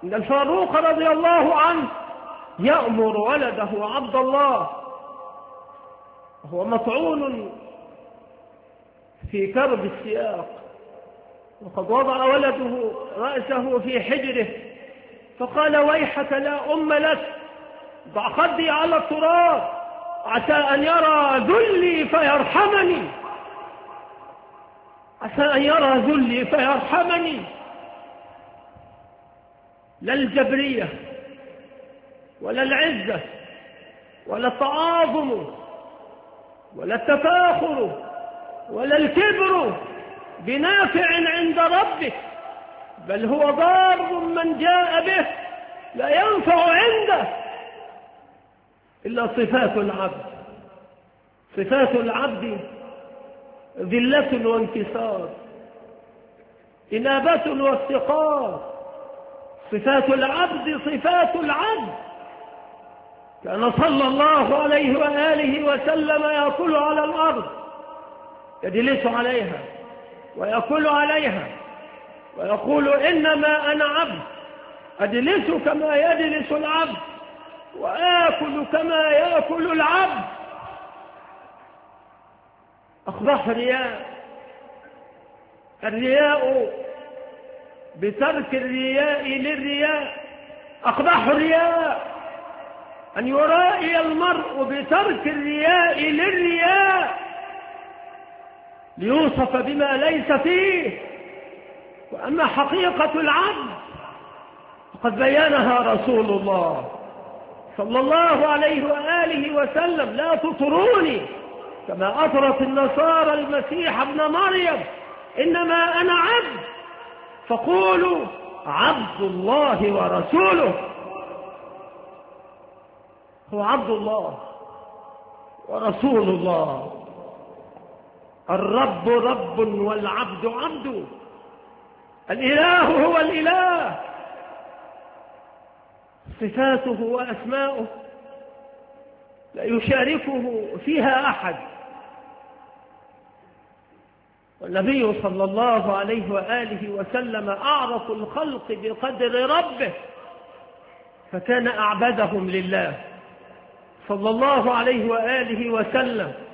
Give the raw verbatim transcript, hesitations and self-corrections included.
إن الفاروق رضي الله عنه يأمر ولده عبد الله وهو مطعون في كرب السياق، وقد وضع ولده رأسه في حجره فقال: ويحك لا أم لك، ضع خدي على التراب عسى أن يرى ذلي فيرحمني، عسى أن يرى ذلي فيرحمني. لا الجبرية ولا العزة ولا التعاظم ولا التفاخر ولا الكبر بنافع عند ربك، بل هو ضار من جاء به لا ينفع عنده إلا صفات العبد. صفات العبد ذلة وانكسار، إنابة وافتقار. صفات العبد صفات العبد. كان صلى الله عليه وآله وسلم يأكل على الأرض، يجلس عليها ويأكل عليها ويقول: إنما أنا عبد، أجلس كما يجلس العبد وآكل كما يأكل العبد. أقبح رياء، الرياء بترك الرياء للرياء. أقبح الرياء أن يرائي المرء بترك الرياء للرياء ليوصف بما ليس فيه. وأما حقيقة العبد فقد بينها رسول الله صلى الله عليه وآله وسلم: لا تطروني كما أطرت النصارى المسيح ابن مريم، إنما أنا عبد، فقولوا عبد الله ورسوله. هو عبد الله ورسول الله. الرب رب والعبد عبد. الإله هو الإله. صفاته وأسماؤه لا يشاركه فيها أحد. والنبي صلى الله عليه وآله وسلم أعرف الخلق بقدر ربه، فكان أعبدهم لله صلى الله عليه وآله وسلم.